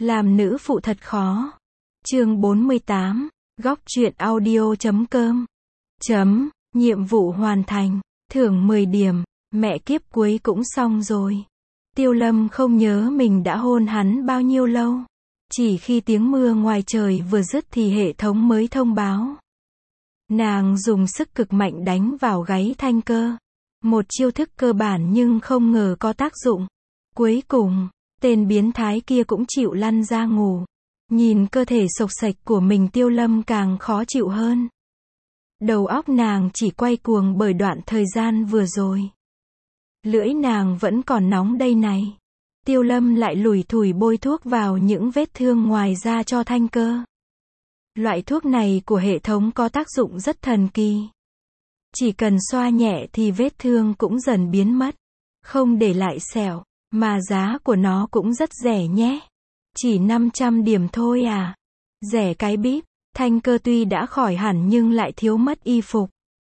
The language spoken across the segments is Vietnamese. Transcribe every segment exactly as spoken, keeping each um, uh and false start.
Làm nữ phụ thật khó. Chương bốn mươi tám, góc truyện audio chấm com. Chấm, nhiệm vụ hoàn thành, thưởng mười điểm, mẹ kiếp cuối cũng xong rồi. Tiêu Lâm không nhớ mình đã hôn hắn bao nhiêu lâu. Chỉ khi tiếng mưa ngoài trời vừa dứt thì hệ thống mới thông báo. Nàng dùng sức cực mạnh đánh vào gáy Thanh Cơ. Một chiêu thức cơ bản nhưng không ngờ có tác dụng. Cuối cùng, tên biến thái kia cũng chịu lăn ra ngủ. Nhìn cơ thể xộc xệch của mình, Tiêu Lâm càng khó chịu hơn. Đầu óc nàng chỉ quay cuồng bởi đoạn thời gian vừa rồi. Lưỡi nàng vẫn còn nóng đây này. Tiêu Lâm lại lủi thủi bôi thuốc vào những vết thương ngoài da cho Thanh Cơ. Loại thuốc này của hệ thống có tác dụng rất thần kỳ. Chỉ cần xoa nhẹ thì vết thương cũng dần biến mất. Không để lại sẹo. Mà giá của nó cũng rất rẻ nhé. Chỉ năm trăm điểm thôi à. Rẻ cái bíp. Thanh Cơ tuy đã khỏi hẳn nhưng lại thiếu mất y phục.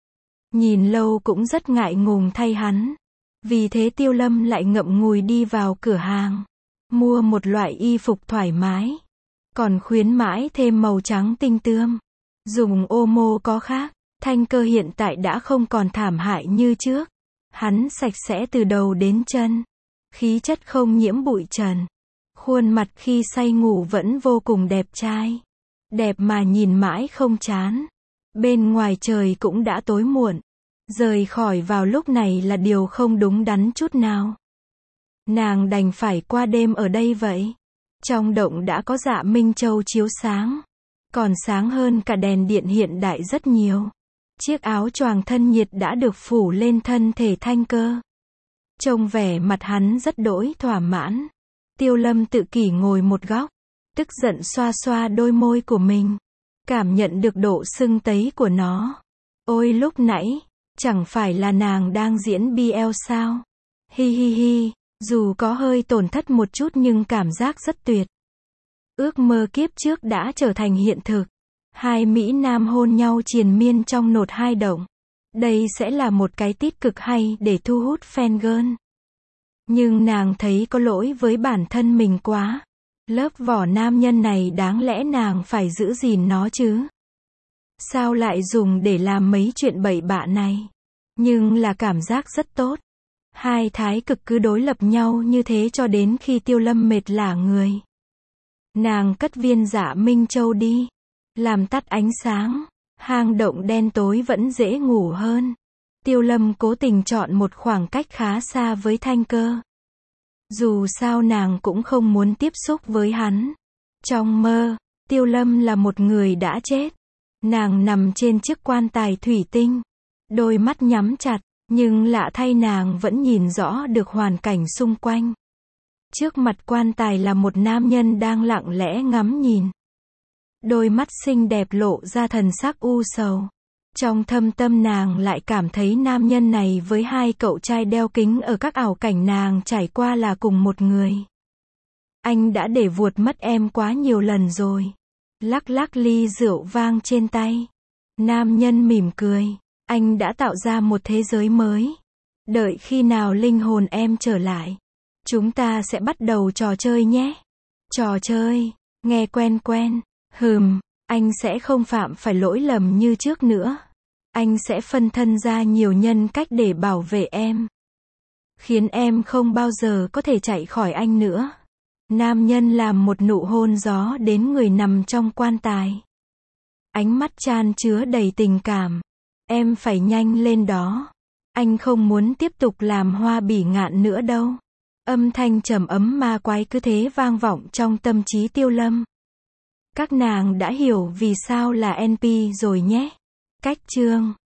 Nhìn lâu cũng rất ngại ngùng thay hắn. Vì thế Tiêu Lâm lại ngậm ngùi đi vào cửa hàng. Mua một loại y phục thoải mái. Còn khuyến mãi thêm màu trắng tinh tươm. Dùng ô mô có khác. Thanh Cơ hiện tại đã không còn thảm hại như trước. Hắn sạch sẽ từ đầu đến chân. Khí chất không nhiễm bụi trần. Khuôn mặt khi say ngủ vẫn vô cùng đẹp trai. Đẹp mà nhìn mãi không chán. Bên ngoài trời cũng đã tối muộn. Rời khỏi vào lúc này là điều không đúng đắn chút nào. Nàng đành phải qua đêm ở đây vậy. Trong động đã có dạ Minh Châu chiếu sáng. Còn sáng hơn cả đèn điện hiện đại rất nhiều. Chiếc áo choàng thân nhiệt đã được phủ lên thân thể Thanh Cơ. Trông vẻ mặt hắn rất đỗi thỏa mãn. Tiêu Lâm tự kỷ ngồi một góc. Tức giận xoa xoa đôi môi của mình. Cảm nhận được độ sưng tấy của nó. Ôi lúc nãy, chẳng phải là nàng đang diễn bê lờ sao? Hi hi hi, dù có hơi tổn thất một chút nhưng cảm giác rất tuyệt. Ước mơ kiếp trước đã trở thành hiện thực. Hai Mỹ Nam hôn nhau triền miên trong nột hai động. Đây sẽ là một cái tít cực hay để thu hút fan girl. Nhưng nàng thấy có lỗi với bản thân mình quá. Lớp vỏ nam nhân này đáng lẽ nàng phải giữ gìn nó chứ. Sao lại dùng để làm mấy chuyện bậy bạ này? Nhưng là cảm giác rất tốt. Hai thái cực cứ đối lập nhau như thế cho đến khi Tiêu Lâm mệt lả người. Nàng cất viên dạ Minh Châu đi. Làm tắt ánh sáng. Hang động đen tối vẫn dễ ngủ hơn. Tiêu Lâm cố tình chọn một khoảng cách khá xa với Thanh Cơ. Dù sao nàng cũng không muốn tiếp xúc với hắn. Trong mơ, Tiêu Lâm là một người đã chết. Nàng nằm trên chiếc quan tài thủy tinh. Đôi mắt nhắm chặt, nhưng lạ thay nàng vẫn nhìn rõ được hoàn cảnh xung quanh. Trước mặt quan tài là một nam nhân đang lặng lẽ ngắm nhìn. Đôi mắt xinh đẹp lộ ra thần sắc u sầu. Trong thâm tâm nàng lại cảm thấy nam nhân này với hai cậu trai đeo kính ở các ảo cảnh nàng trải qua là cùng một người. Anh đã để vuột mất em quá nhiều lần rồi. Lắc lắc ly rượu vang trên tay. Nam nhân mỉm cười. Anh đã tạo ra một thế giới mới. Đợi khi nào linh hồn em trở lại, chúng ta sẽ bắt đầu trò chơi nhé. Trò chơi, nghe quen quen. Hừm, anh sẽ không phạm phải lỗi lầm như trước nữa. Anh sẽ phân thân ra nhiều nhân cách để bảo vệ em. Khiến em không bao giờ có thể chạy khỏi anh nữa. Nam nhân làm một nụ hôn gió đến người nằm trong quan tài. Ánh mắt chan chứa đầy tình cảm. Em phải nhanh lên đó. Anh không muốn tiếp tục làm hoa bỉ ngạn nữa đâu. Âm thanh trầm ấm ma quái cứ thế vang vọng trong tâm trí Tiêu Lâm. Các nàng đã hiểu vì sao là en pê rồi nhé. Cách chương